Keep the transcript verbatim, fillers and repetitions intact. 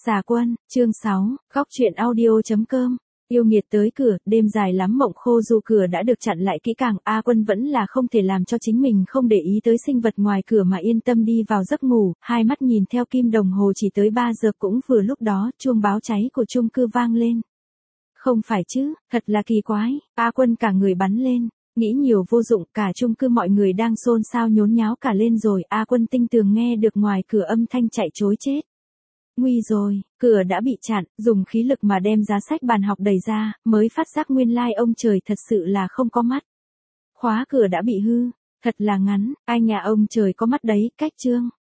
Xà Quân, chương sáu, góc truyện audio chấm com. Yêu nghiệt tới cửa, đêm dài lắm mộng khô dù cửa đã được chặn lại kỹ càng, A Quân vẫn là không thể làm cho chính mình không để ý tới sinh vật ngoài cửa mà yên tâm đi vào giấc ngủ, hai mắt nhìn theo kim đồng hồ chỉ tới ba giờ cũng vừa lúc đó, chuông báo cháy của chung cư vang lên. Không phải chứ, thật là kỳ quái, A Quân cả người bắn lên. Nghĩ nhiều vô dụng, cả chung cư mọi người đang xôn xao nhốn nháo cả lên rồi, A Quân tinh tường nghe được ngoài cửa âm thanh chạy trối chết. Nguy rồi, cửa đã bị chặn, dùng khí lực mà đem giá sách bàn học đẩy ra, mới phát giác nguyên lai ông trời thật sự là không có mắt. Khóa cửa đã bị hư, thật là ngắn, ai nhà ông trời có mắt đấy, cách chương.